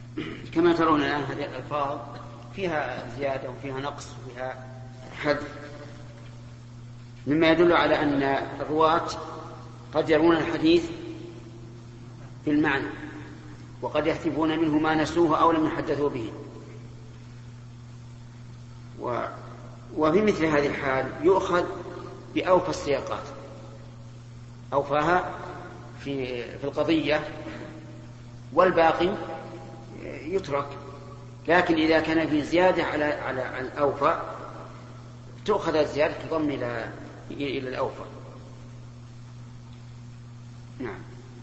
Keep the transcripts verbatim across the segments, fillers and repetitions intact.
كما ترون الآن هذه الألفاظ فيها زيادة وفيها نقص وفيها حذف، مما يدل على أن الرواة قد يرون الحديث بالمعنى وقد يحذفون منه ما نسوه أو لم يحدثوا به. و... وفي مثل هذه الحال يؤخذ بأوفى السياقات، أوفاها في في القضية، والباقي يترك. لكن إذا كان في زيادة على على الأوفى تؤخذ الزيادة تضم إلى إلى الأوفى. نعم.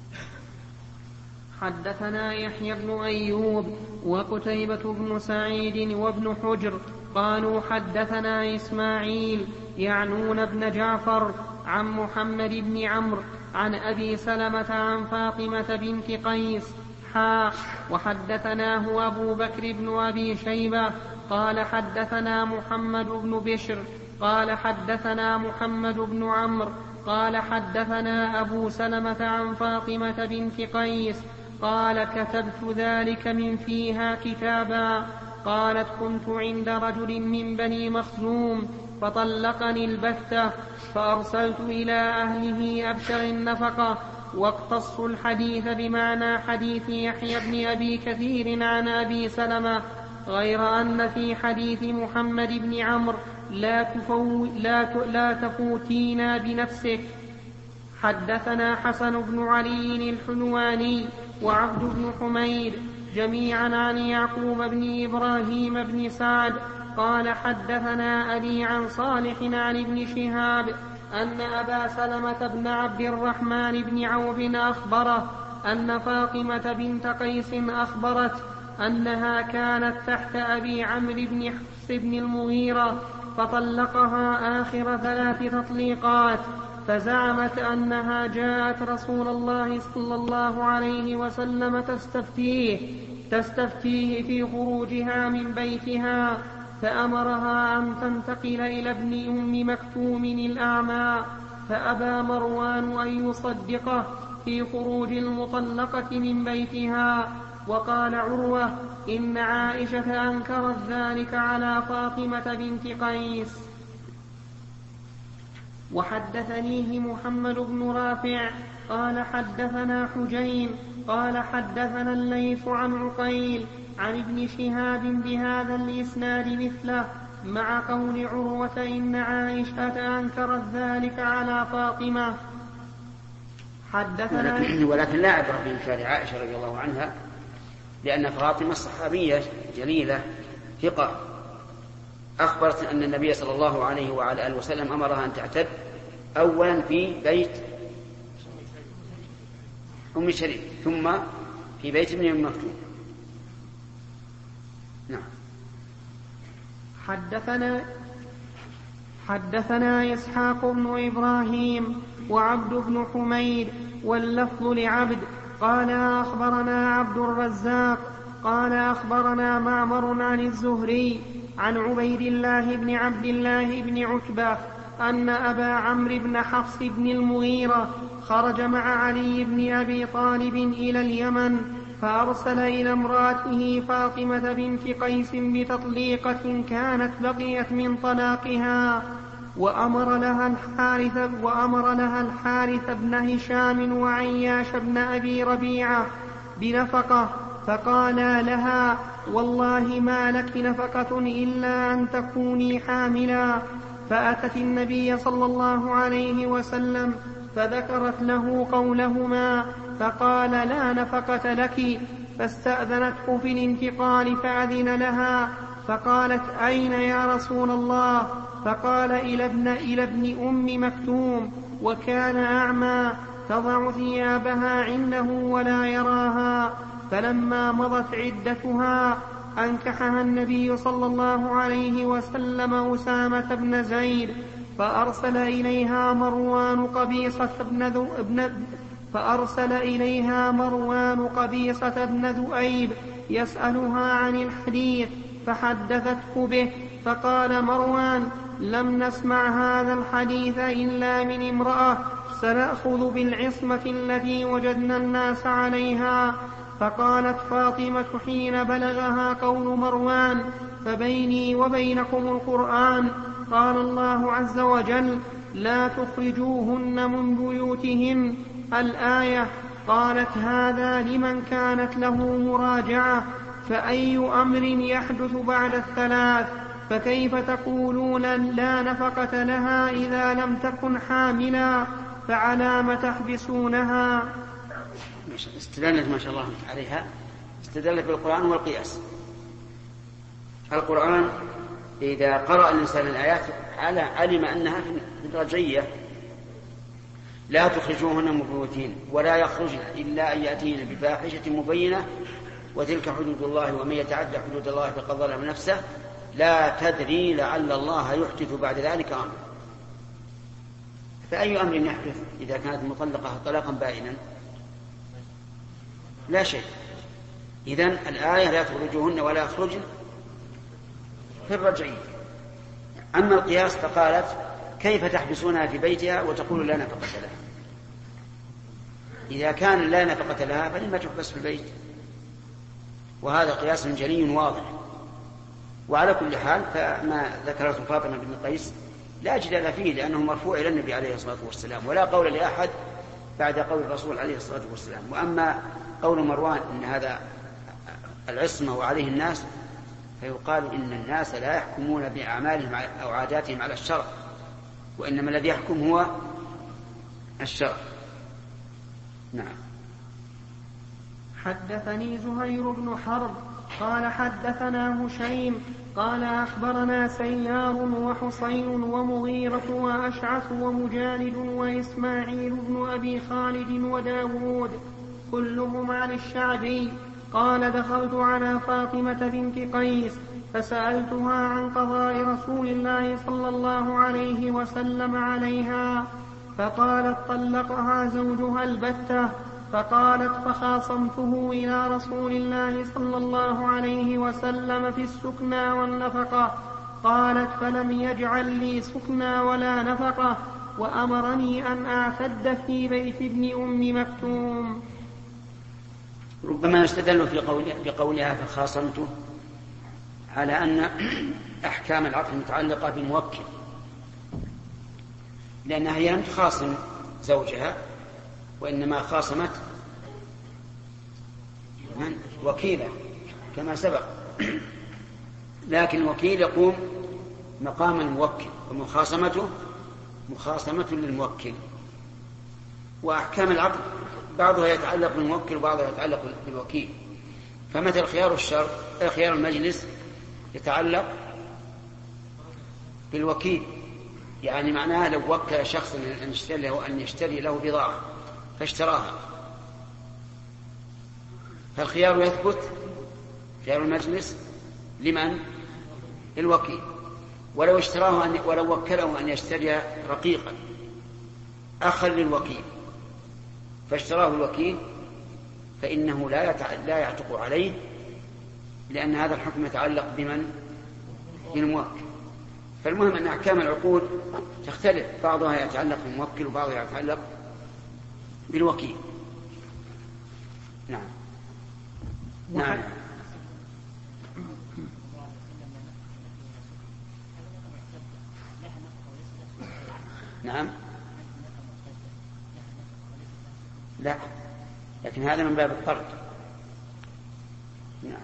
حدثنا يحيى بن أيوب وقتيبة بن سعيد وابن حجر قالوا حدثنا إسماعيل يعنون ابن جعفر عن محمد بن عمرو عن أبي سلمة عن فاطمة بنت قيس حا وحدثناه أبو بكر بن أبي شيبة قال حدثنا محمد بن بشر قال حدثنا محمد بن عمرو قال حدثنا أبو سلمة عن فاطمة بنت قيس قال كتبت ذلك من فيها كتابا. قالت كنت عند رجل من بني مخزوم فطلقني البتة فأرسلت إلى أهله أبتغي النفقة، واقتصوا الحديث بمعنى حديث يحيى بن أبي كثير عن أبي سلمة، غير أن في حديث محمد بن عمرو لا, تفو لا, ت... لا تفوتينا بنفسك. حدثنا حسن بن علي الحلواني وعبد بن حميد جميعا عن يعقوب بن إبراهيم بن سعد قال حدثنا أبي عن صالح عن ابن شهاب أن أبا سلمة بن عبد الرحمن بن عوف أخبره أن فاطمة بنت قيس أخبرت أنها كانت تحت أبي عمرو بن حفص بن المغيرة فطلقها آخر ثلاث تطليقات، فزعمت أنها جاءت رسول الله صلى الله عليه وسلم تستفتيه تستفتيه في خروجها من بيتها، فأمرها أن تنتقل إلى ابن أم مكتوم الأعمى، فأبى مروان أن يصدقه في خروج المطلقة من بيتها. وقال عروة إن عائشة أنكرت ذلك على فاطمة بنت قيس. وحدثنيه محمد بن رافع قال حدثنا حجين قال حدثنا الليث عن عقيل عن ابن شهاب بهذا الإسناد مثله مع قول عروة إن عائشة أنكرت ذلك على فاطمة. حدثنا ولكن, ولكن لا عبرة بإنكار عائشة رضي الله عنها، لأن فاطمة صحابية جليلة ثقة أخبرت أن النبي صلى الله عليه وعلى آله وسلم أمرها أن تعتد أولا في بيت أم شريك ثم في بيت ابن أم مكتوم. نعم. حدثنا حدثنا إسحاق بن إبراهيم وعبد بن حميد واللفظ لعبد قال أخبرنا عبد الرزاق قال أخبرنا معمر عن الزهري عن عبيد الله بن عبد الله بن عتبة أن أبا عمرو بن حفص بن المغيرة خرج مع علي بن أبي طالب إلى اليمن، فأرسل إلى امرأته فاطمة بنت قيس بتطليقة كانت بقيت من طلاقها، وأمر لها الحارث, وأمر لها الحارث بن هشام وعياش بن أبي ربيعة بنفقة، فقالا لها والله ما لك نفقة إلا أن تكوني حاملا. فأتت النبي صلى الله عليه وسلم فذكرت له قولهما فقال لا نفقة لك، فاستأذنته في الانتقال فأذن لها، فقالت أين يا رسول الله؟ فقال إلى ابن, إلى ابن أم مكتوم، وكان أعمى تضع ثيابها عنده ولا يراها. فلما مضت عدتها أنكحها النبي صلى الله عليه وسلم أسامة بن زيد، فأرسل إليها مروان قبيصة بن ذو ابن فأرسل إليها مروان قبيصة بن ذؤيب يسألها عن الحديث، فحدثته به، فقال مروان لم نسمع هذا الحديث إلا من امرأة سنأخذ بالعصمة التي وجدنا الناس عليها. فقالت فاطمة حين بلغها قول مروان: فبيني وبينكم القرآن. قال الله عز وجل: لا تخرجوهن من بيوتهن، الآية. قالت: هذا لمن كانت له مراجعة، فأي أمر يحدث بعد الثلاث؟ فكيف تقولون لا نفقة لها إذا لم تكن حاملا؟ فعلام تحبسونها؟ استدلت ما شاء الله عليها، استدلت بالقرآن والقياس. القرآن إذا قرأ الإنسان الآيات علم أنها في الرجعية: لا تخرجوهن من بيوتهن ولا يخرجن إلا أن يأتين بفاحشة مبينة وتلك حدود الله ومن يتعدى حدود الله فقد ظلم نفسه لا تدري لعل الله يحدث بعد ذلك أمرا. فأي أمر يحدث إذا كانت مطلقة طلاقا بائنا؟ لا شيء. إذن الآية لا تخرجوهن ولا يخرجن في الرجعية. أما القياس فقالت: كيف تحبسونها في بيتها وتقول لا نفقة لها؟ إذا كان لا نفقة لها فلما تحبس في البيت؟ وهذا قياس جلي واضح. وعلى كل حال فما ذكرته فاطمة بن قيس لا جدال فيه، لأنه مرفوع إلى النبي عليه الصلاة والسلام، ولا قول لأحد بعد قول الرسول عليه الصلاة والسلام. وأما قول مروان إن هذا العصمة وعليه الناس، فيقال إن الناس لا يحكمون بأعمالهم أو عاداتهم على الشرع، وإنما الذي يحكم هو الشرع. نعم. حدثني زهير بن حرب قال حدثنا هشيم قال أخبرنا سيار وحسين ومغيرة وأشعث ومجالد وإسماعيل بن أبي خالد وداود كلهم عن الشعبي قال: دخلت على فاطمة بنت قيس فسألتها عن قضاء رسول الله صلى الله عليه وسلم عليها، فقالت: طلقها زوجها البتة. فقالت: فخاصمته إلى رسول الله صلى الله عليه وسلم في السكنى والنفقة. قالت: فلم يجعل لي سكنى ولا نفقة، وأمرني أن أعتد في بيت ابن أم مكتوم. ربما يستدل في قولها, في قولها فخاصمته على أن أحكام العقد متعلقة بالموكل، لأنها هي لم تخاصم زوجها، وإنما خاصمت من وكيله كما سبق. لكن الوكيل يقوم مقام الموكل، ومخاصمته مخاصمة للموكل. وأحكام العقد بعضها يتعلق بالموكل وبعضها يتعلق بالوكيل. فمثل خيار الشرط خيار المجلس يتعلق بالوكيل، يعني معناه لو وكل شخص أن يشتري له, أن يشتري له بضاعة فاشتراها، فالخيار يثبت خيار المجلس لمن؟ للوكيل. ولو اشتراه أن ولو وكله أن يشتري رقيقا أخا للوكيل فاشتراه الوكيل فإنه لا لا يعتق عليه، لأن هذا الحكم يتعلق بمن؟ بالموكل. فالمهم أن أحكام العقود تختلف، بعضها يتعلق بالموكل وبعضها يتعلق بالوكيل. نعم. نعم. نعم. لا، لكن هذا من باب الفرد. نعم.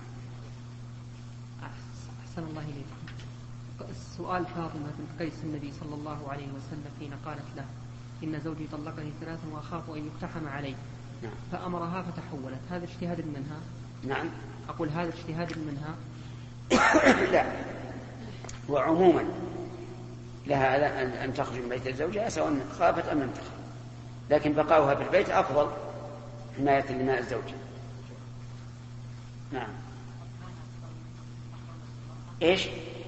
أحسن الله إليكم. السؤال فاطمة بنت قيس النبي صلى الله عليه وسلم حين قالت له: إن زوجي طلقني ثلاثا وأخاف أن يقتحم علي. نعم. فأمرها فتحولت، هذا اجتهاد منها؟ نعم. أقول هذا اجتهاد منها؟ لا، وعموما لها أن تخرج من بيت زوجها سواء خافت أم لم تخف، لكن بقاؤها في البيت أفضل حماية لماء الزوج. نعم. إيش؟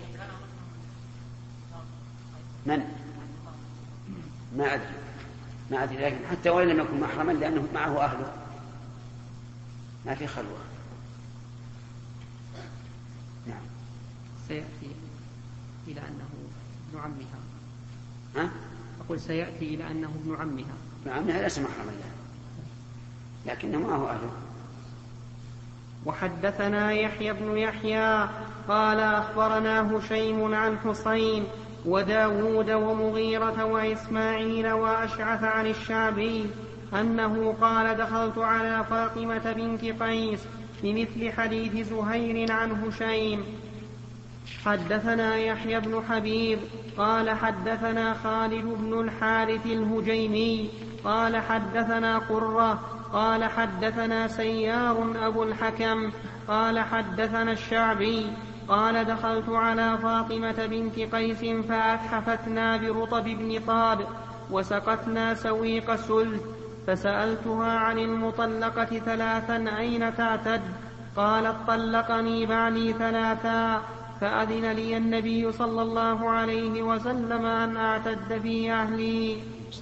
من؟ ما أدري ما أدري لكن حتى وإن لم يكن محرما لأنه معه أهله ما في خلوة. نعم. سيأتي إلى أنه ابن عمها. ها؟ أقول سيأتي إلى أنه ابن عمها. ابن عمها ليس محرما لها لكنه معه أهله. وحدثنا يحيى بن يحيى قال أخبرنا هشيم عن حسين وداود ومغيرة وإسماعيل وأشعث عن الشعبي أنه قال دخلت على فاطمة بنت قيس بمثل حديث زهير عن هشيم. حدثنا يحيى بن حبيب قال حدثنا خالد بن الحارث الهجيمي قال حدثنا قرة قال حدثنا سيار أبو الحكم قال حدثنا الشعبي قال دخلت على فاطمة بنت قيس فأتحفتنا برطب بن طاب وسقتنا سويق سلت فسألتها عن المطلقة ثلاثا أين تعتد؟ قالت طلقني بعلي ثلاثا فأذن لي النبي صلى الله عليه وسلم أن أعتد في أهلي.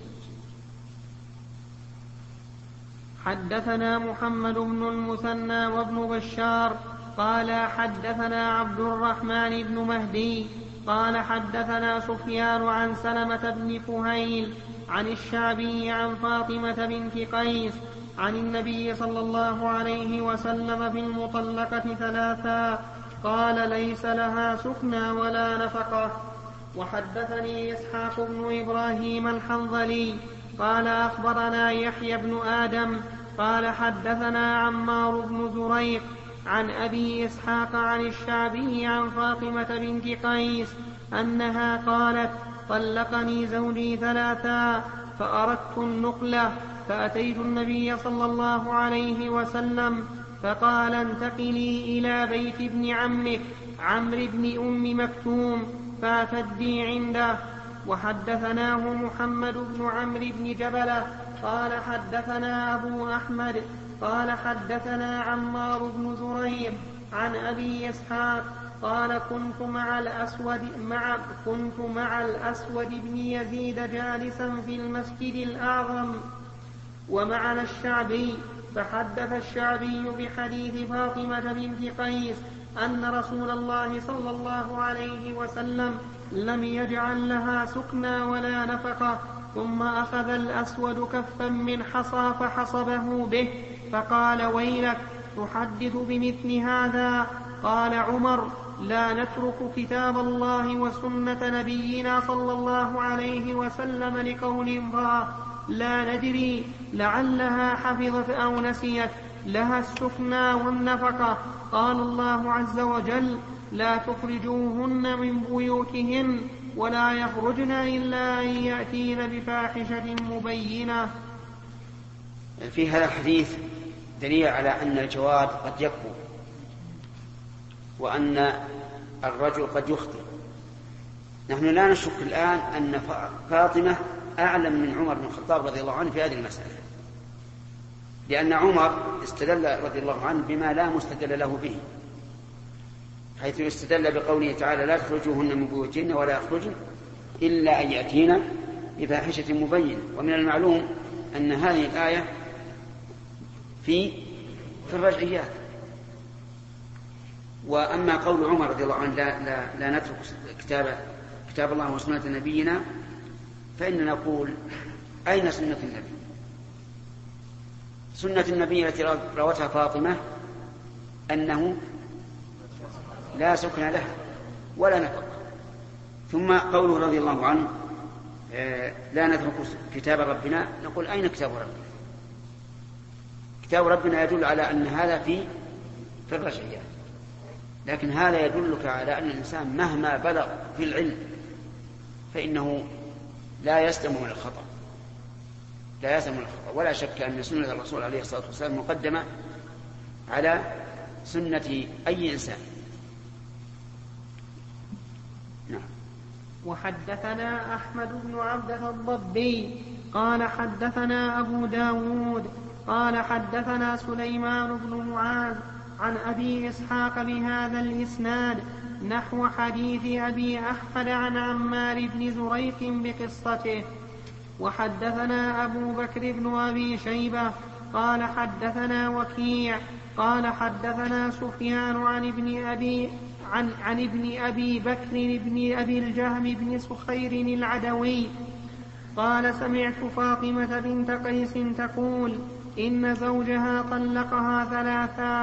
حدثنا محمد بن المثنى وابن بشار قال حدثنا عبد الرحمن بن مهدي قال حدثنا سفيان عن سلمة بن كهيل عن الشعبي عن فاطمة بنت قيس عن النبي صلى الله عليه وسلم في المطلقة ثلاثا قال ليس لها سكنى ولا نفقة. وحدثني إسحاق بن إبراهيم الحنظلي قال أخبرنا يحيى بن آدم قال حدثنا عمار بن زريق عن أبي إسحاق عن الشعبي عن فاطمة بنت قيس أنها قالت طلقني زوجي ثلاثا فأردت النقلة فأتيت النبي صلى الله عليه وسلم فقال انتقلي إلى بيت ابن عمك عمرو بن أم مكتوم فاعتدي عنده. وحدثناه محمد بن عمرو بن جبلة قال حدثنا أبو أحمد قال حدثنا عمار بن زريق عن أبي إسحاق قال كنت مع الأسود مع كنت مع الأسود بن يزيد جالسا في المسجد الأعظم ومعنا الشعبي فحدث الشعبي بحديث فاطمة بنت قيس أن رسول الله صلى الله عليه وسلم لم يجعل لها سكنى ولا نفقة. ثم أخذ الأسود كفا من حصى فحصبه به فقال ويلك تحدث بمثل هذا؟ قال عمر لا نترك كتاب الله وسنة نبينا صلى الله عليه وسلم لقول امرأة لا ندري لعلها حفظت أو نسيت لها السكنى والنفقة. قال الله عز وجل لا تخرجوهن من بيوتهن ولا يخرجن إلا أن يأتين بفاحشة مبينة. في هذا الحديث دليل على أن الجواد قد يكفو وأن الرجل قد يخطئ. نحن لا نشك الآن أن فاطمة أعلم من عمر بن الخطاب رضي الله عنه في هذه المسألة، لأن عمر استدل رضي الله عنه بما لا مستدل له به، حيث استدل بقوله تعالى لا تخرجوهن من بيوتهن ولا يخرجن إلا أن يأتين بفاحشة مبينة. ومن المعلوم أن هذه الآية في في الرجعيات. وأما قول عمر رضي الله عنه لا, لا, لا نترك كتاب, كتاب الله وسنة نبينا، فإننا نقول أين سنة النبي؟ سنة النبي التي روتها فاطمة أنه لا سكن له ولا نفق. ثم قوله رضي الله عنه لا نترك كتاب ربنا، نقول أين كتاب ربنا؟ كتاب ربنا يدل على أن هذا في في الرجعيات، لكن هذا يدلك على أن الإنسان مهما بلغ في العلم فإنه لا يسلم من الخطأ، لا يسلم من الخطأ. ولا شك أن سنة الرسول عليه الصلاة والسلام مقدمة على سنة أي إنسان. نعم. وحدثنا أحمد بن عبدة الضبي قال حدثنا أبو داود قال حدثنا سليمان بن معاذ عن أبي إسحاق بهذا الإسناد نحو حديث أبي أحمد عن عمار بن زريق بقصته. وحدثنا أبو بكر بن أبي شيبة قال حدثنا وكيع قال حدثنا سفيان عن ابن أبي عن, عن ابن أبي بكر بن أبي الجهم بن سخير العدوي قال سمعت فاطمة بنت قيس تقول إن زوجها طلقها ثلاثا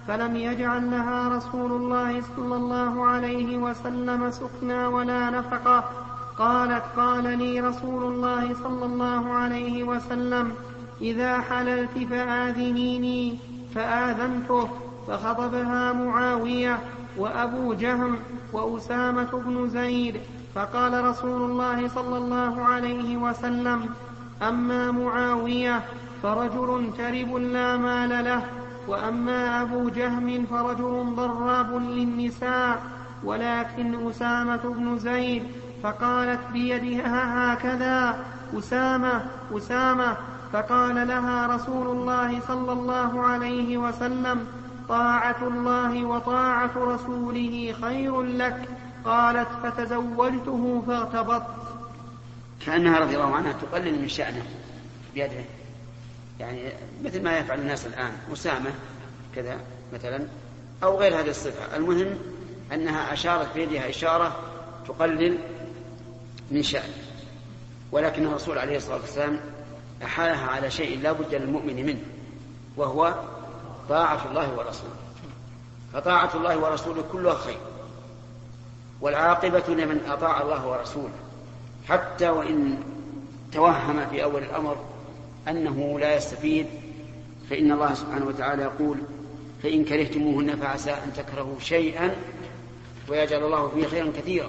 فلم يجعل لها رسول الله صلى الله عليه وسلم سكنا ولا نفقة. قالت: قال لي رسول الله صلى الله عليه وسلم: إذا حللت فآذنيني، فآذنته. فخطبها معاوية وأبو جهم وأسامة بن زيد، فقال رسول الله صلى الله عليه وسلم: أما معاوية فرجل ترب لا مال له، وأما أبو جهم فرجل ضراب للنساء، ولكن أسامة بن زيد. فقالت بيدها هكذا: أسامة أسامة. فقال لها رسول الله صلى الله عليه وسلم: طاعة الله وطاعة رسوله خير لك. قالت: فتزوجته فاغتبطت. كأنها رضي الله عنها تقلل من شأنه بيده، يعني مثل ما يفعل الناس الآن، أسامة كذا مثلا أو غير هذه الصفة. المهم أنها أشارت بيدها إشارة تقلل من شأنه، ولكن الرسول عليه الصلاة والسلام أحالها على شيء لا بد للمؤمن منه، وهو طاعة الله ورسوله. فطاعة الله ورسوله كلها خير، والعاقبة لمن أطاع الله ورسوله، حتى وإن توهم في أول الأمر أنه لا يستفيد، فإن الله سبحانه وتعالى يقول: فإن كرهتموهن فعسى أن تكرهوا شيئا ويجعل الله فيه خيرا كثيرا.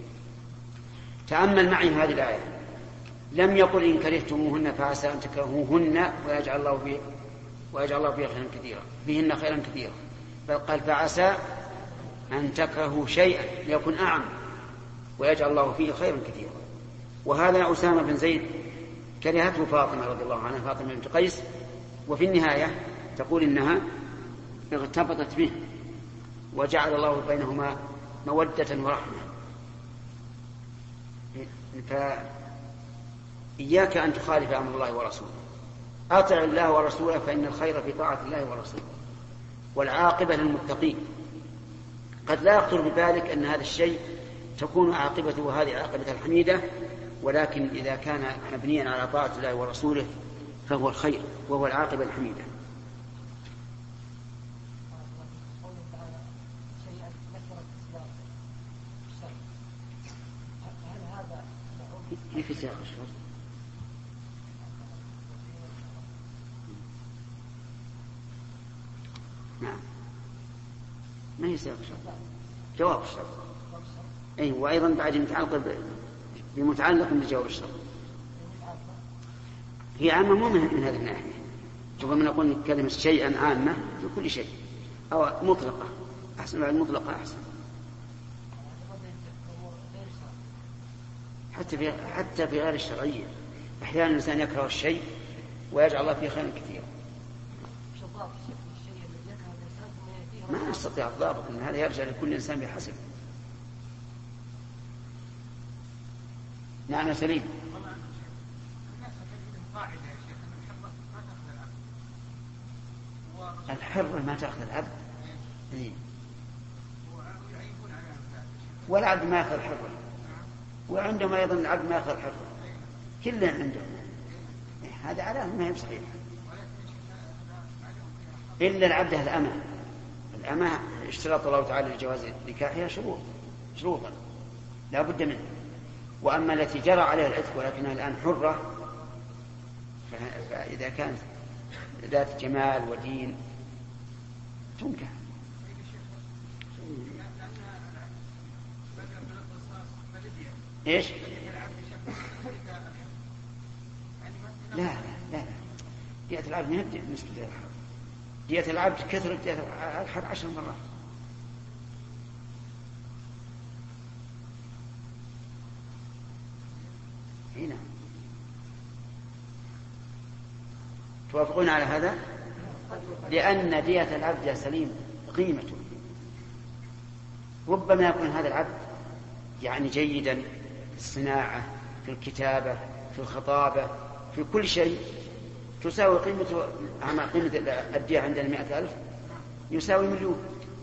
تأمل معي هذه الآية، لم يقل إن كرهتموهن فعسى أن تكرهوهن ويجعل الله فيه ويجعل الله فيه خيرا كثيرا فيهن خيرا كثيرا، بل قال فعسى أن تكرهوا شيئا ليكن أعم ويجعل الله فيه خيرا كثيرا. وهذا أسامة بن زيد كرهته فاطمة رضي الله عنها، فاطمة بنت قيس، وفي النهاية تقول إنها اغتبطت به وجعل الله بينهما مودة ورحمة. فإياك أن تخالف أمر الله ورسوله، أطع الله ورسوله، فإن الخير في طاعة الله ورسوله، والعاقبة للمتقين. قد لا يخطر ببالك أن هذا الشيء تكون عاقبته هذه عاقبة الحميدة، ولكن إذا كان مبنيا على طاعة الله ورسوله فهو الخير وهو العاقبة الحميدة. في سياق الشرط نعم، ما هي سياق الشرط، جواب الشرط. أي وأيضا بعد متعلق بمتعلق بجواب الشرط، هي عامة مو من هذه الناحية. ربما نقول كلمة شيئا عامة في كل شيء، أو مطلقة أحسن، بعد مطلقة أحسن. حتى في حتى في غير الشرعية أحيانا الإنسان يكره الشيء ويجعل الله فيه خيرا كثيرا. ما نستطيع الضابط، أن هذا يرجع لكل إنسان بحسب. نعم سليم. الحرة ما تأخذ العبد، والعبد ما يأخذ الحرة، وعندهم أيضا العبد ما يأخذ الحرة، كلهم عندهم. هذا علامة ما هي صحيحة، إلا العبد الأمة. الأمة اشترط الله تعالى لجواز نكاحها شروط شروطا لا بد منه. وأما التي جرى عليها العتق ولكنها الآن حرة، فإذا كانت ذات جمال ودين تنكح. إيش؟ لا لا لا دية العبد ما هي مثل دية الحر. دية العبد كثرت دية الحر عشر مرات. هنا توافقون على هذا؟ لأن دية العبد يا سليم قيمته، ربما يكون هذا العبد يعني جيدا في الصناعة، في الكتابة، في الخطابة، في كل شيء، تساوي قيمته. قيمة الدية عندنا مئة ألف يساوي مليون،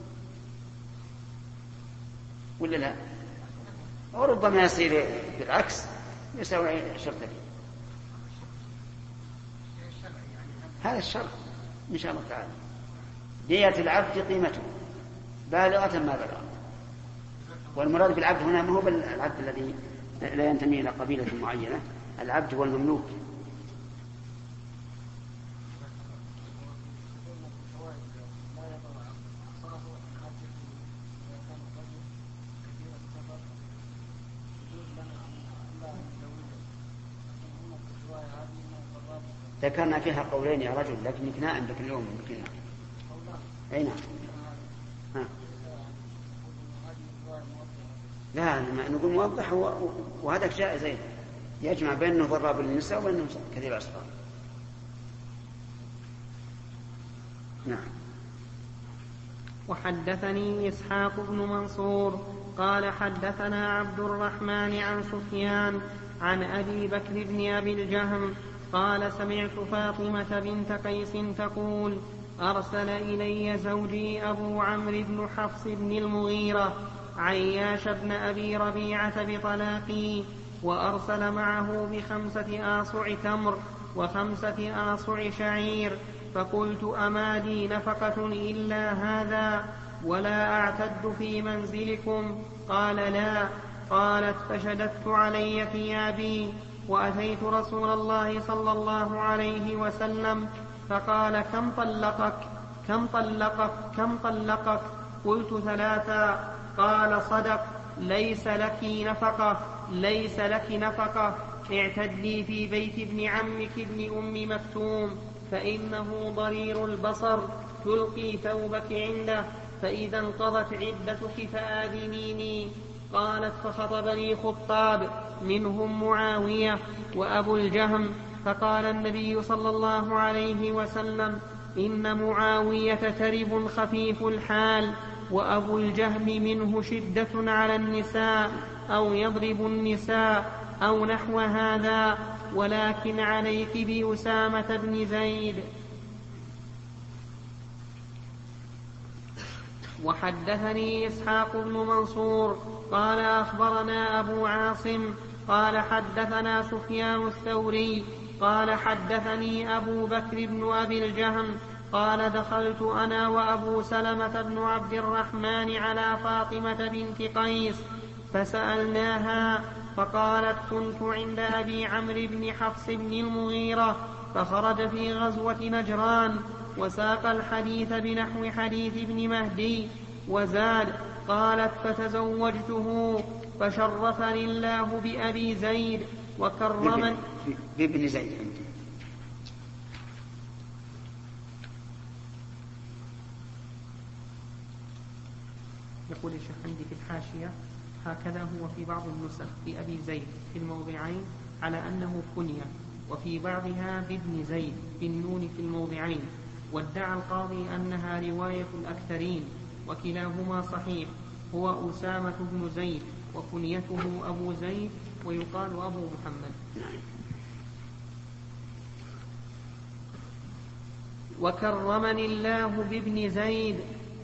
ولا لا؟ وربما يصير بالعكس يساوي شرطين. هذا الشرط إن شاء الله تعالى. دية العبد قيمته بالغة ما بلغ. والمراد بالعبد هنا ما هو العبد الذي لا ينتمي إلى قبيلة معينة، العبد هو المملوك. ذكرنا فيها قولين يا رجل، لكن نكنا عندك اليوم يمكن. أي نعم. ها. لا نقول موضح، وهذا جائز أيضا، يجمع بينه ضراب للنساء وبينه كثير الأصفار. نعم. وحدثني إسحاق بن منصور قال حدثنا عبد الرحمن عن سفيان عن أبي بكر بن أبي الجهم قال سمعت فاطمة بنت قيس تقول أرسل إلي زوجي أبو عمرو بن حفص بن المغيرة عياش بن أبي ربيعة بطلاقي، وأرسل معه بخمسة آصع تمر وخمسة آصع شعير، فقلت أما لي نفقة إلا هذا ولا أعتد في منزلكم؟ قال لا. قالت فشددت علي ثيابي وأتيت رسول الله صلى الله عليه وسلم فقال كم طلقك كم طلقك كم طلقك؟ قلت ثلاثا. قال صدق، ليس لك نفقة ليس لك نفقة اعتدي في بيت ابن عمك ابن أم مكتوم فإنه ضرير البصر، تلقي ثوبك عنده، فإذا انقضت عدتك فآذنيني. قالت فخطبني خطاب منهم معاوية وأبو الجهم، فقال النبي صلى الله عليه وسلم إن معاوية ترب خفيف الحال، وأبو الجهم منه شدة على النساء أو يضرب النساء أو نحو هذا، ولكن عليك بأسامة بن زيد. وحدثني إسحاق بن منصور قال أخبرنا أبو عاصم قال حدثنا سفيان الثوري قال حدثني أبو بكر بن أبي الجهم قال دخلت أنا وأبو سلمة بن عبد الرحمن على فاطمة بنت قيس فسألناها، فقالت كنت عند أبي عمرو بن حفص بن المغيرة فخرج في غزوة نجران، وساق الحديث بنحو حديث ابن مهدي وزاد. قالت فتزوجته فشرفني الله بأبي زيد وكرمني بابن زيد. يقول الشيخ عندي في الحاشية هكذا هو في بعض النسخ بأبي زيد في الموضعين على أنه كنية، وفي بعضها بابن زيد بالنون في الموضعين، وادعى القاضي أنها رواية الأكثرين، وكلاهما صحيح. هو أسامة بن زيد وكنيته أبو زيد ويقال أبو محمد. وكرمني الله بابن زيد.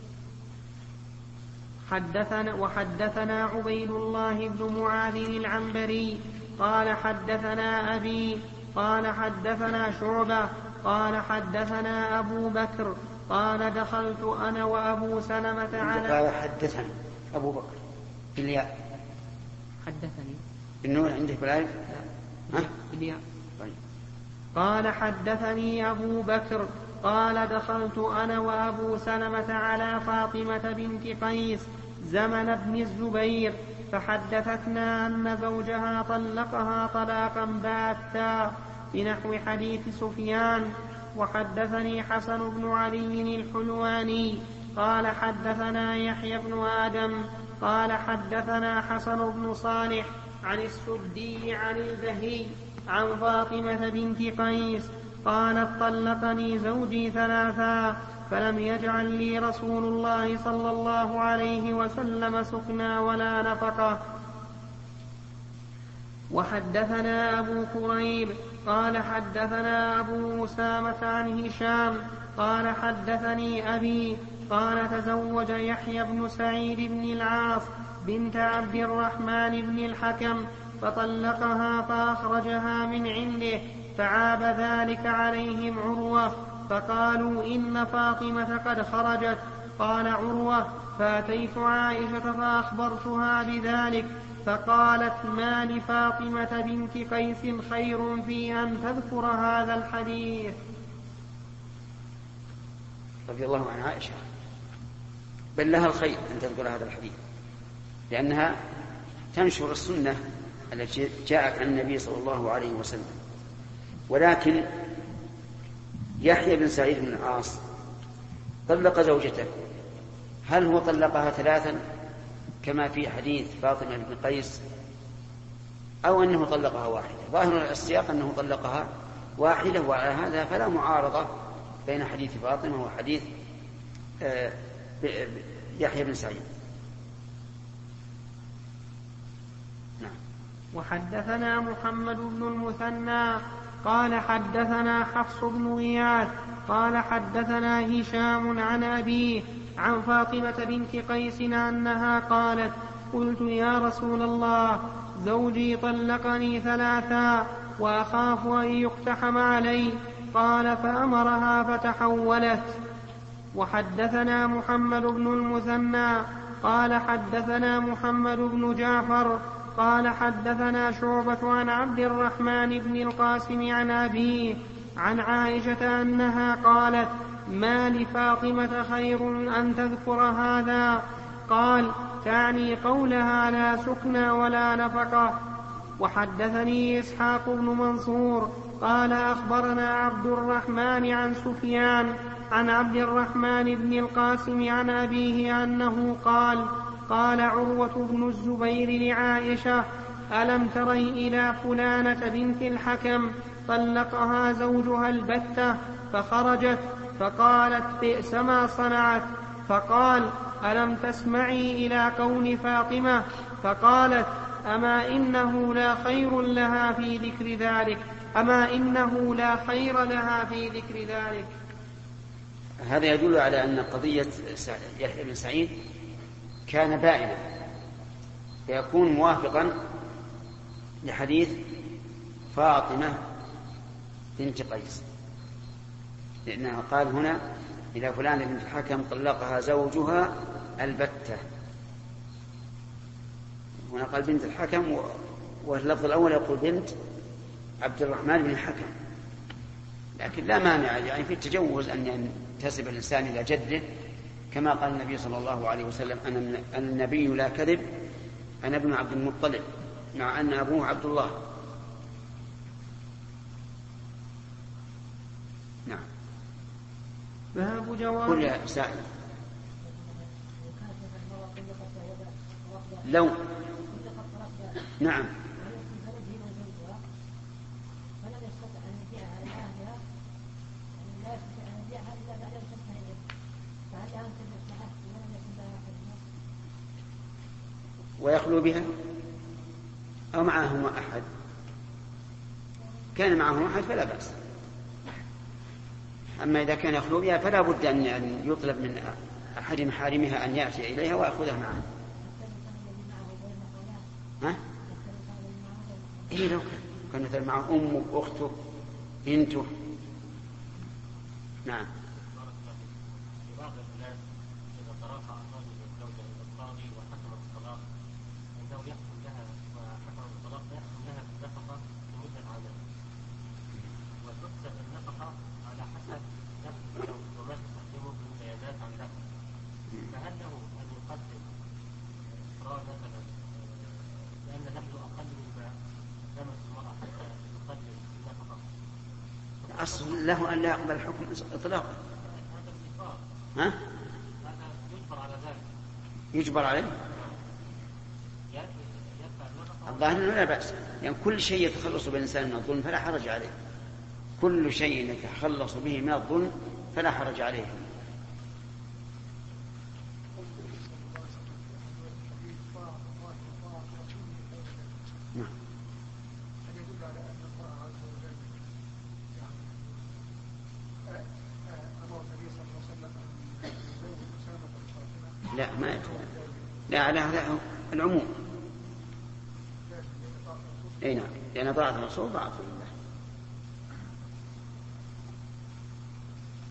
حدثنا وحدثنا عبيد الله بن معاذ العنبري قال حدثنا أبي قال حدثنا شعبة قال حدثنا أبو بكر قال دخلت أنا وأبو سلمة على قال حدثني أبو بكر بالياء. حدثني النور عندك بالألف؟ لا بالياء. قال حدثني أبو بكر قال دخلت أنا وأبو سلمة على فاطمة بنت قيس زمن ابن الزبير فحدثتنا أن زوجها طلقها طلاقا باتا بنحو حديث سفيان. وحدثني حسن بن علي الحلواني قال حدثنا يحيى بن آدم قال حدثنا حسن بن صالح عن السدي عن البهي عن فاطمة بنت قيس قالت طلقني زوجي ثلاثا فلم يجعل لي رسول الله صلى الله عليه وسلم سكنا ولا نفقة. وحدثنا أبو كريب قال حدثنا أبو أسامة عن هشام قال حدثني أبي قال تزوج يحيى بن سعيد بن العاص بنت عبد الرحمن بن الحكم فطلقها فأخرجها من عنده، فعاب ذلك عليهم عروة فقالوا إن فاطمة قد خرجت. قال عروة: فأتيت عائشة فأخبرتها بذلك فقالت: ما لفاطمة بنت قيس خير في أن تذكر هذا الحديث. رضي الله عن عائشة، بل لها الخير أن تذكر هذا الحديث، لأنها تنشر السنة التي جاءت عن النبي صلى الله عليه وسلم. ولكن يحيى بن سعيد بن العاص طلق زوجته، هل هو طلقها ثلاثا كما في حديث فاطمة بن قيس، أو أنه طلقها واحدة؟ ظاهر السياق أنه طلقها واحدة، وعلى هذا فلا معارضة بين حديث فاطمة وحديث يحيى بن سعيد. نعم. وحدثنا محمد بن المثنى قال حدثنا حفص بن غياث قال حدثنا هشام عن أبيه عن فاطمة بنت قيس أنها قالت: قلت يا رسول الله، زوجي طلقني ثلاثا وأخاف أن يقتحم علي. قال: فأمرها فتحولت. وحدثنا محمد بن المثنى قال حدثنا محمد بن جعفر قال حدثنا شعبة عن عبد الرحمن بن القاسم عن أبيه عن عائشة أنها قالت: ما لفاطمة خير أن تذكر هذا. قال: تعني قولها لا سكنى ولا نفقة. وحدثني إسحاق بن منصور قال أخبرنا عبد الرحمن عن سفيان عن عبد الرحمن بن القاسم عن أبيه أنه قال: قال عروة بن الزبير لعائشة: ألم تري إلى فلانة بنت الحكم طلقها زوجها البتة فخرجت، فقالت: بئس ما صنعت. فقال: ألم تسمعي إلى قول فاطمة؟ فقالت: أما إنه لا خير لها في ذكر ذلك أما إنه لا خير لها في ذكر ذلك. هذا يدل على أن قضية يحيى بن سعيد كان بائنا، فيكون موافقا لحديث فاطمة بنت قيس، لأنه قال هنا: إلى فلان بنت الحكم طلقها زوجها البتة. هنا قال بنت الحكم، واللفظ الأول يقول بنت عبد الرحمن بن الحكم. لكن لا مانع، يعني في التجوز أن ينتسب الإنسان إلى جده، كما قال النبي صلى الله عليه وسلم: أنا النبي لا كذب، أنا ابن عبد المطلب، مع أن أبوه عبد الله. نعم. باب جواز. قل يا سائل، لو نعم ويخلو بها أو معهم أحد، كان معهم أحد فلا بأس. أما إذا كان يخلو بها فلا بد أن يطلب من أحد محارمها أن يأتي إليها ويأخذها معه. ها؟ إيه لو كان مثل معه أمه أخته بنته. نعم. أصل له أن لا يقبل الحكم إطلاقا. ها؟ يجبر عليه. الظاهر أنه لا بأس، يعني كل شيء يتخلص بالإنسان من الظلم فلا حرج عليه، كل شيء يتخلص به من الظلم فلا حرج عليه. لا ما يدخل، لا على هذا العموم. اي نعم، لأن طاعة الرسول طاعة الله.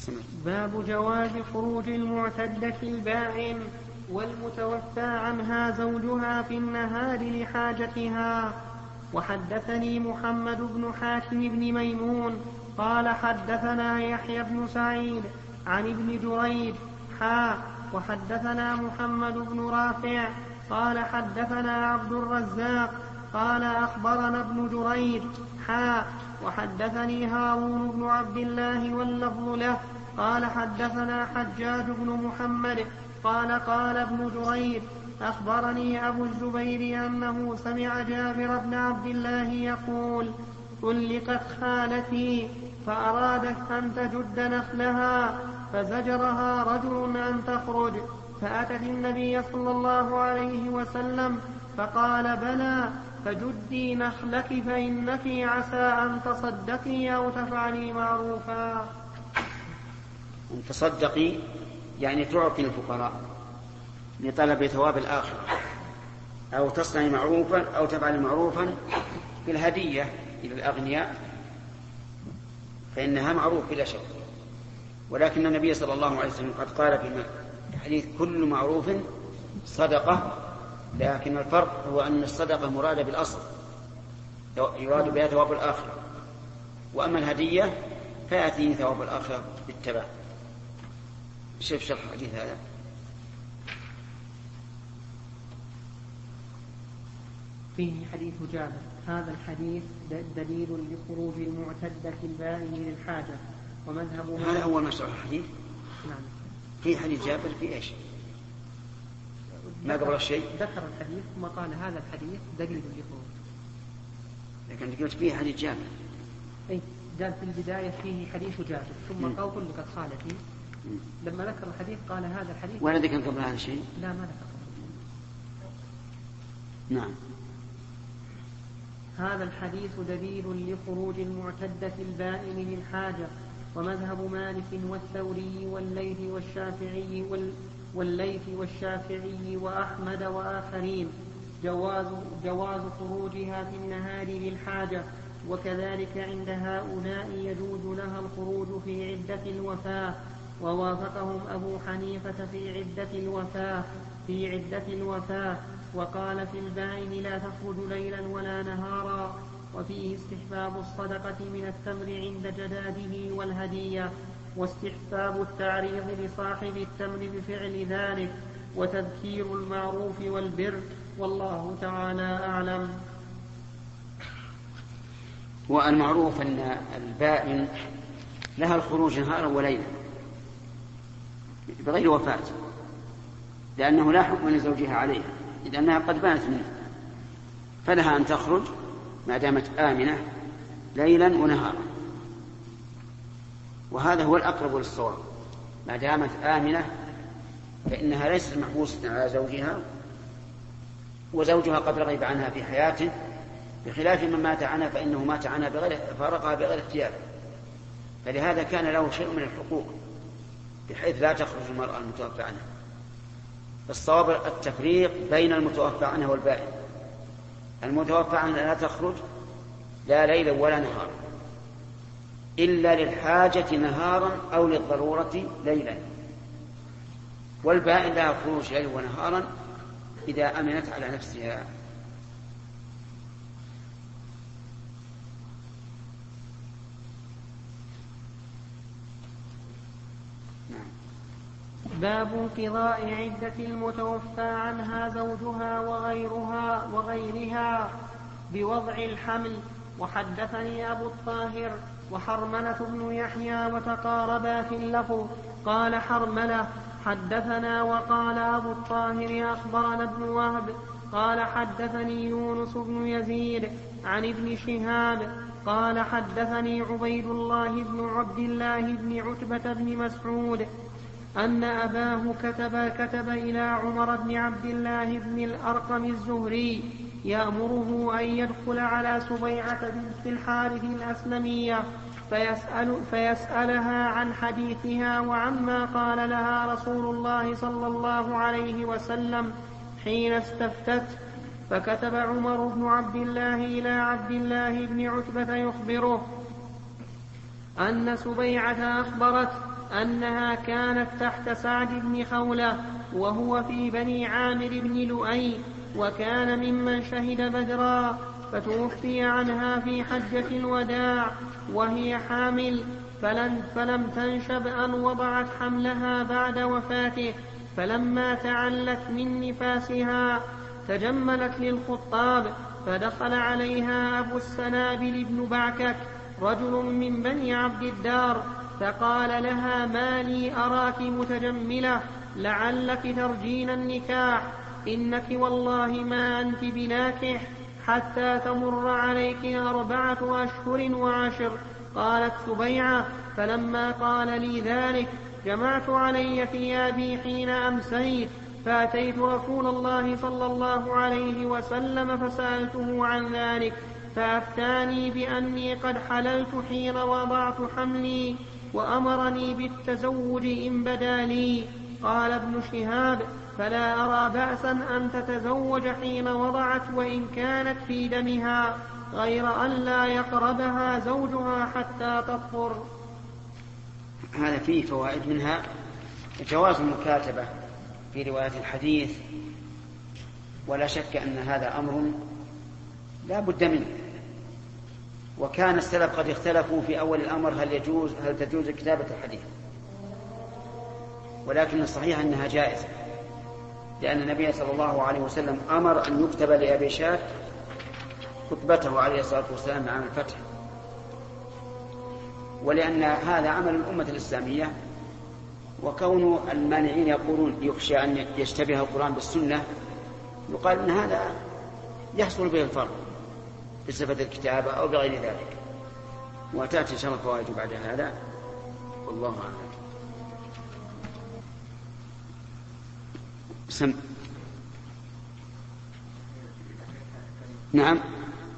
باب جواز خروج المعتدة البائن والمتوفى عنها زوجها في النهار لحاجتها. وحدثني محمد بن حاتم بن ميمون قال حدثنا يحيى بن سعيد عن ابن جريج حا وحدثنا محمد بن رافع قال حدثنا عبد الرزاق قال أخبرنا ابن جريج حا وحدثني هارون بن عبد الله واللفظ له قال حدثنا حجاج بن محمد قال قال ابن جريج أخبرني أبو الزبير أنه سمع جابر بن عبد الله يقول طلقت خالتي فأرادت أن تجد نخلها فزجرها رجل أن تخرج فأتت النبي صلى الله عليه وسلم فقال بلى فجدي نخلك فإنك عسى أن تصدقي أو تفعلي معروفا. أن تصدقي يعني تعطي الفقراء لطلب ثواب الآخرة، أو تصنعي معروفا أو تفعلي معروفا بالهدية إلى الأغنياء فإنها معروف بلا شك. ولكن النبي صلى الله عليه وسلم قد قال في الحديث كل معروف صدقة، لكن الفرق هو أن الصدقة مرادة بالأصل يراد بها ثواب الآخرة، وأما الهدية فيأتي ثواب الآخرة بالتبع. شوف شرح الحديث هذا. فيه حديث جابر. هذا الحديث دليل لخروج المعتدة البائن للحاجة ومذهب هذا هو المشروع الحديث. نعم. في حديث جابر في ايش؟ ما قبل الشيء ذكر الحديث ثم قال هذا الحديث دليل لخروج. لكن قلت فيه حديث جابر. اي قال في البداية فيه حديث جابر ثم قال طلقت خالتي. لما ذكر الحديث قال هذا الحديث. ولا ذكر قبل هذا الشيء؟ لا ما ذكر. نعم. هذا الحديث دليل لخروج المعتدة البائن للحاجة ومذهب مالك والثوري والليث والشافعي وال والليث والشافعي وأحمد وآخرين جواز, جواز خروجها في النهار للحاجة، وكذلك عند هؤلاء يجوز لها الخروج في عدة الوفاة. ووافقهم أبو حنيفة في عدة الوفاة في عدة الوفاة وقال في البائن لا تخرج ليلا ولا نهارا. وفيه استحباب الصدقة من التمر عند جداده والهدية، واستحباب التعريض لصاحب التمر بفعل ذلك، وتذكير المعروف والبر، والله تعالى أعلم. والمعروف أن البائن لها الخروج نهارا وليلا بغير وفاة، لأنه لا حكم لزوجها عليها إذ أنها قد بانت منه، فلها أن تخرج ما دامت آمنة ليلا ونهارا، وهذا هو الأقرب للصواب. ما دامت آمنة فإنها ليست محبوسة على زوجها، وزوجها قد رغب عنها في حياته، بخلاف من مات عنها فإنه مات عنها بغير فارقها بغير اختيار، فلهذا كان له شيء من الحقوق بحيث لا تخرج المرأة المتوفى عنها. الصواب التفريق بين المتوفى عنها والبائن. المتوفى عنها لا تخرج لا ليلا ولا نهارا إلا للحاجة نهارا أو للضرورة ليلا، والبائن لها خروج ليلا ونهارا إذا أمنت على نفسها. باب انقضاء عدة المتوفى عنها زوجها وغيرها وغيرها بوضع الحمل. وحدثني أبو الطاهر وحرملة بن يحيى وتقاربا في اللفظ. قال حرملة حدثنا وقال أبو الطاهر أخبرنا ابن وهب قال حدثني يونس بن يزيد عن ابن شهاب قال حدثني عبيد الله بن عبد الله بن عتبة بن مسعود أن أباه كتب, كتب إلى عمر بن عبد الله بن الأرقم الزهري يأمره أن يدخل على سبيعة بنت الحارث الأسلمية فيسأل فيسألها عن حديثها وعما قال لها رسول الله صلى الله عليه وسلم حين استفتت. فكتب عمر بن عبد الله إلى عبد الله بن عتبة يخبره أن سبيعة أخبرت أنها كانت تحت سعد بن خولة وهو في بني عامر بن لؤي، وكان ممن شهد بدرا، فتوفي عنها في حجة الوداع وهي حامل، فلم, فلم تنشب أن وضعت حملها بعد وفاته، فلما تعلت من نفاسها تجملت للخطاب، فدخل عليها أبو السنابل بن بعكك رجل من بني عبد الدار، فقال لها: ما لي أراك متجملة، لعلك ترجين النكاح، إنك والله ما أنت بناكح حتى تمر عليك أربعة أشهر وعشر. قالت سبيعة: فلما قال لي ذلك جمعت علي ثيابي حين أمسيت، فأتيت رسول الله صلى الله عليه وسلم فسألته عن ذلك، فأفتاني بأني قد حللت حين وضعت حملي، وأمرني بالتزوج إن بدا لي. قال ابن شهاب: فلا أرى بأسا أن تتزوج حين وضعت وإن كانت في دمها، غير أن لا يقربها زوجها حتى تطهر. هذا فيه فوائد، منها جواز المكاتبة في رواية الحديث، ولا شك أن هذا أمر لا بد منه، وكان السلف قد اختلفوا في أول الأمر هل يجوز هل تجوز كتابة الحديث، ولكن الصحيح أنها جائزة، لأن النبي صلى الله عليه وسلم أمر أن يكتب لأبي شاك خطبته عليه الصلاة والسلام عام الفتح، ولأن هذا عمل الأمة الإسلامية، وكون المانعين يقولون يخشى أن يشتبه القرآن بالسنة، يقال أن هذا يحصل به الفرق بصفة الكتابة أو بغير ذلك، وتأتي إن شاء الله فوائد بعد هذا، والله أعلم. سم. نعم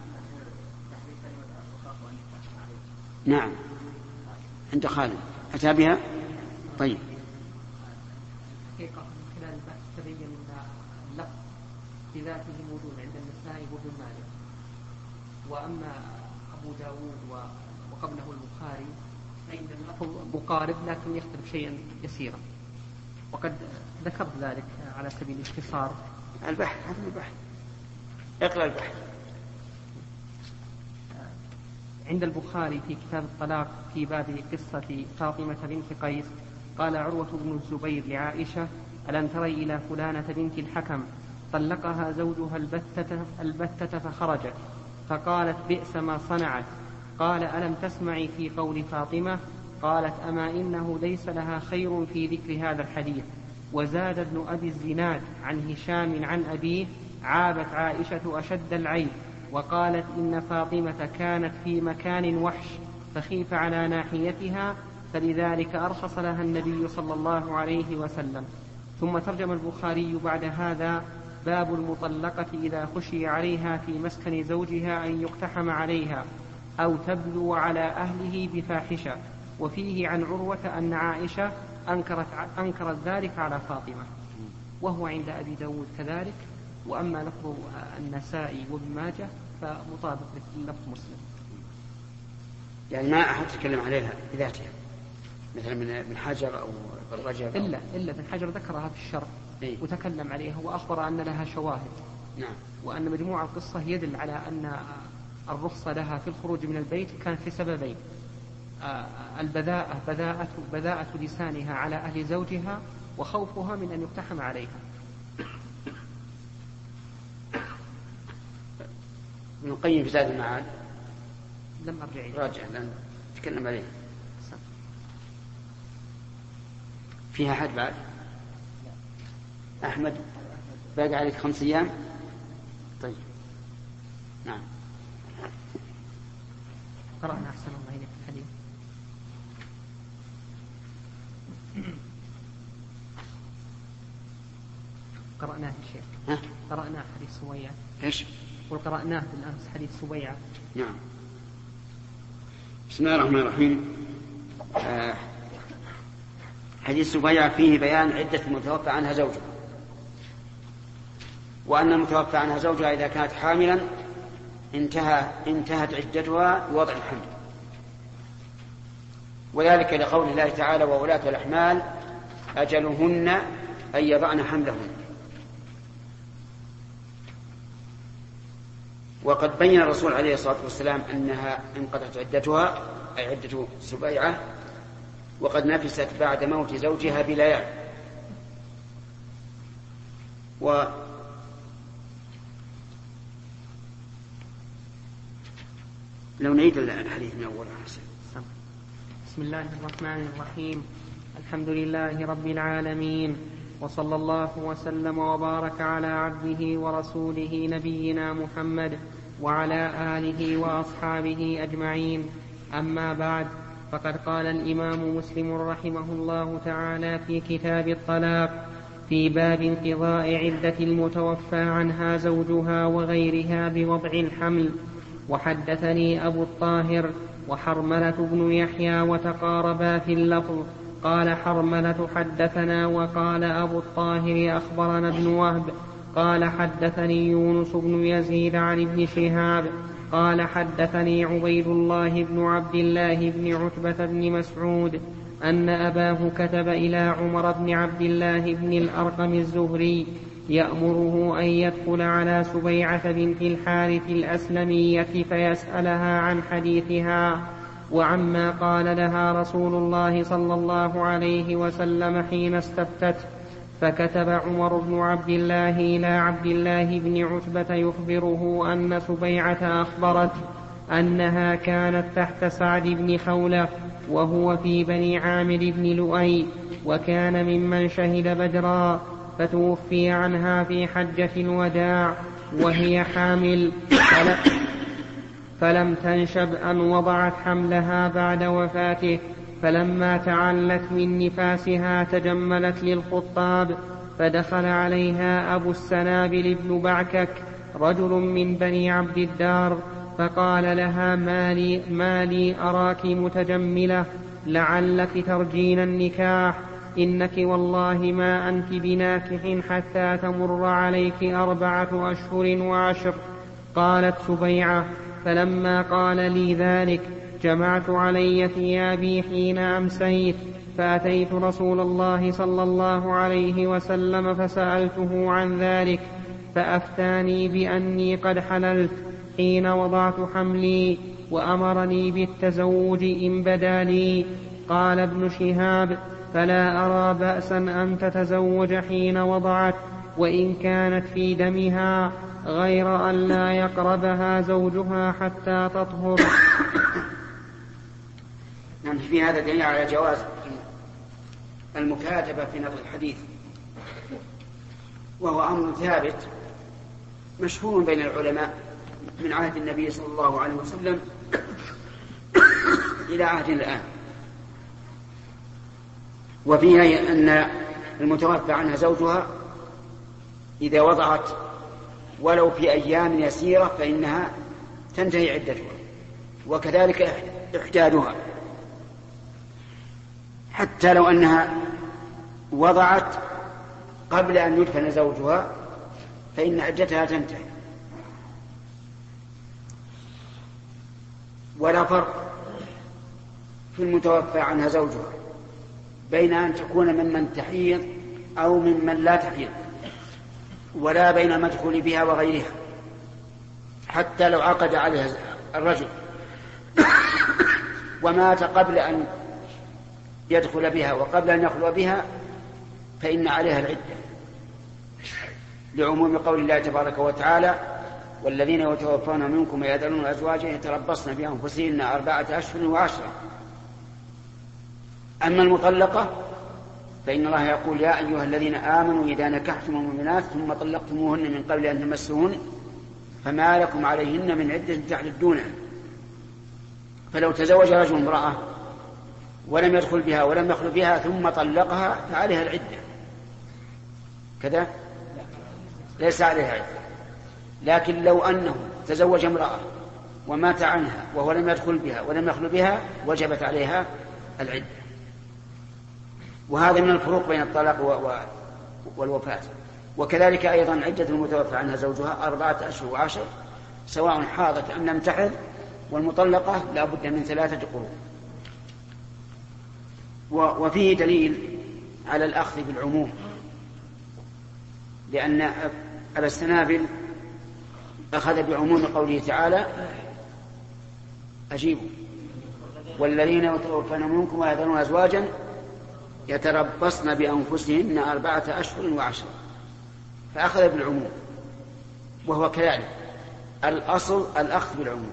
نعم عند خالد أتى بها. طيب. حقيقة من خلال البحث تبين أن اللفظ بذاته موجود عند النسائي وابن ماجه، وأما أبو داود وقبله البخاري فإن اللفظ مقارب لكن يختلف شيئا يسيرا، وقد ذكرت ذلك على سبيل الاختصار. البحث هذا البحث اقرأ البحث. عند البخاري في كتاب الطلاق في باب قصة فاطمة بنت قيس قال عروة بن الزبير لعائشة: ألم تري إلى فلانة بنت الحكم طلقها زوجها البتة, البتة فخرجت، فقالت: بئس ما صنعت. قال: ألم تسمعي في قول فاطمة؟ قالت: أما إنه ليس لها خير في ذكر هذا الحديث. وزاد ابن أبي الزناد عن هشام عن أبيه: عابت عائشة أشد العيب، وقالت: إن فاطمة كانت في مكان وحش فخيف على ناحيتها، فلذلك أرخص لها النبي صلى الله عليه وسلم. ثم ترجم البخاري بعد هذا: باب المطلقة إذا خشي عليها في مسكن زوجها أن يقتحم عليها أو تبلو على أهله بفاحشة. وفيه عن عروة أن عائشة أنكرت, أنكرت ذلك على فاطمة، وهو عند أبي داود كذلك. وأما لفظ النسائي وابن ماجه فمطابق للفظ مسلم، يعني ما أحد يتكلم عليها بذاتها مثلا من حجر أو الرجل إلا, إلا ابن حجر ذكرها في الشرح إيه؟ وتكلم عليها وأخبر أن لها شواهد. نعم. وأن مجموع القصة يدل على أن الرخصة لها في الخروج من البيت كانت لسببين: البذاءة بذاءة, بذاءة لسانها على أهل زوجها، وخوفها من أن يقتحم عليها. ابن القيم في زاد المعاد لم أرجع إليه، راجع لأن تكلم عليه. فيها حد بعد؟ أحمد باقي عليك خمس أيام. طيب نعم. قرأنا أحسن الله إليك الحديث. قرأناه الشيخ. ها؟ قرأناه حديث سويعة. إيش؟ وقرأناه بالأمس حديث سويعة. نعم. بسم الله الرحمن الرحيم. آه حديث سويعة فيه بيان عدة المتوفى عنها زوجها، وأن المتوفى عنها زوجها إذا كانت حاملا انتهى انتهت عدتها بوضع الحمل، وذلك لقول الله تعالى وولاة الأحمال أجلهن أن يضعن حملهن. وقد بين الرسول عليه الصلاة والسلام أنها انقضت عدتها أي عدة سبيعة وقد نفست بعد موت زوجها بليال. و لو نعيد الحديث من أول حسن. بسم الله الرحمن الرحيم. الحمد لله رب العالمين، وصلى الله وسلم وبارك على عبده ورسوله نبينا محمد وعلى آله وأصحابه أجمعين. أما بعد، فقد قال الإمام مسلم رحمه الله تعالى في كتاب الطلاق في باب انقضاء عدة المتوفى عنها زوجها وغيرها بوضع الحمل: وحدثني أبو الطاهر وحرملة بن يحيى وتقاربا في اللفظ. قال حرملة حدثنا، وقال أبو الطاهر أخبرنا ابن وهب قال حدثني يونس بن يزيد عن ابن شهاب قال حدثني عبيد الله بن عبد الله بن عتبة بن مسعود أن أباه كتب إلى عمر بن عبد الله بن الأرقم الزهري يأمره أن يدخل على سبيعة بنت الحارث الأسلمية فيسألها عن حديثها وعما قال لها رسول الله صلى الله عليه وسلم حين استفتت. فكتب عمر بن عبد الله إلى عبد الله بن عتبة يخبره أن سبيعة أخبرت أنها كانت تحت سعد بن خولة وهو في بني عامر بن لؤي وكان ممن شهد بدرا، فتوفي عنها في حجة الوداع وهي حامل فلم تنشب أن وضعت حملها بعد وفاته. فلما تعلت من نفاسها تجملت للخطاب، فدخل عليها أبو السنابل بن بعكك رجل من بني عبد الدار فقال لها: ما لي, ما لي أراك متجملة، لعلك ترجين النكاح، إنك والله ما أنت بناكح حتى تمر عليك أربعة أشهر وعشر. قالت سبيعة: فلما قال لي ذلك جمعت علي ثيابي حين أمسيت، فأتيت رسول الله صلى الله عليه وسلم فسألته عن ذلك، فأفتاني بأني قد حللت حين وضعت حملي، وأمرني بالتزوج إن بدا لي. قال ابن شهاب: فلا أرى بأسا أن تتزوج حين وضعت وإن كانت في دمها، غير أن لا يقربها زوجها حتى تطهر. يعني في هذا دليل على جواز المكاتبة في نقل الحديث، وهو أمر ثابت مشهور بين العلماء من عهد النبي صلى الله عليه وسلم إلى عهد الآن. وفيها أن المتوفى عنها زوجها إذا وضعت ولو في أيام يسيرة فإنها تنتهي عدتها، وكذلك إحدادها، حتى لو أنها وضعت قبل أن يدفن زوجها فإن عدتها تنتهي. ولا فرق في المتوفى عنها زوجها بين أن تكون ممن تحيض أو ممن لا تحيض، ولا بين المدخول بها وغيرها، حتى لو عقد عليها الرجل ومات قبل أن يدخل بها وقبل أن يخلو بها فإن عليها العدة، لعموم قول الله تبارك وتعالى: والذين يتوفون منكم ويذرون أزواجا يتربصن بأنفسهن أربعة أشهر وعشرة. أما المطلقة فإن الله يقول: يا أيها الذين آمنوا إذا نكحتم المؤمنات ثم طلقتموهن من قبل أن تمسوهن فما لكم عليهن من عدة تعتدونها. فلو تزوج رجل امرأة ولم يدخل بها ولم يخلو بها ثم طلقها فعليها العدة كذا، ليس عليها عدة. لكن لو أنه تزوج امرأة ومات عنها وهو لم يدخل بها ولم يخلو بها وجبت عليها العدة. وهذا من الفروق بين الطلاق والوفاة. وكذلك أيضا عدة المتوفى عنها زوجها أربعة أشهر وعشر سواء حاضت أم لم تحض، والمطلقة لا بد من ثلاثة قروء. وفيه دليل على الأخذ بالعموم، لأن أبا السنابل أخذ بعموم قوله تعالى أجيبوا والذين يتوفون منكم ويذرون أزواجا يتربصن بأنفسهن أربعة أشهر وعشرة، فأخذ بالعموم، وهو كذلك الأصل الأخذ بالعموم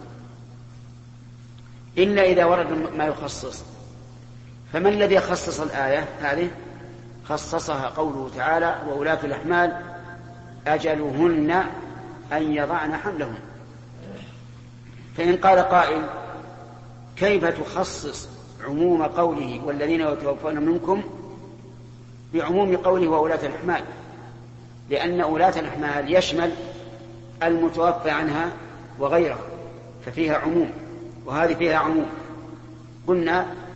إلا إذا ورد ما يخصص. فمن الذي خصص الآية هذه؟ خصصها قوله تعالى وأولاة الأحمال أجلهن أن يضعن حملهن. فإن قال قائل كيف تخصص عموم قوله والذين يتوفون منكم بعموم قوله وأولاة الأحمال؟ لأن أولاة الأحمال يشمل المتوفى عنها وغيره، ففيها عموم وهذه فيها عموم. قلنا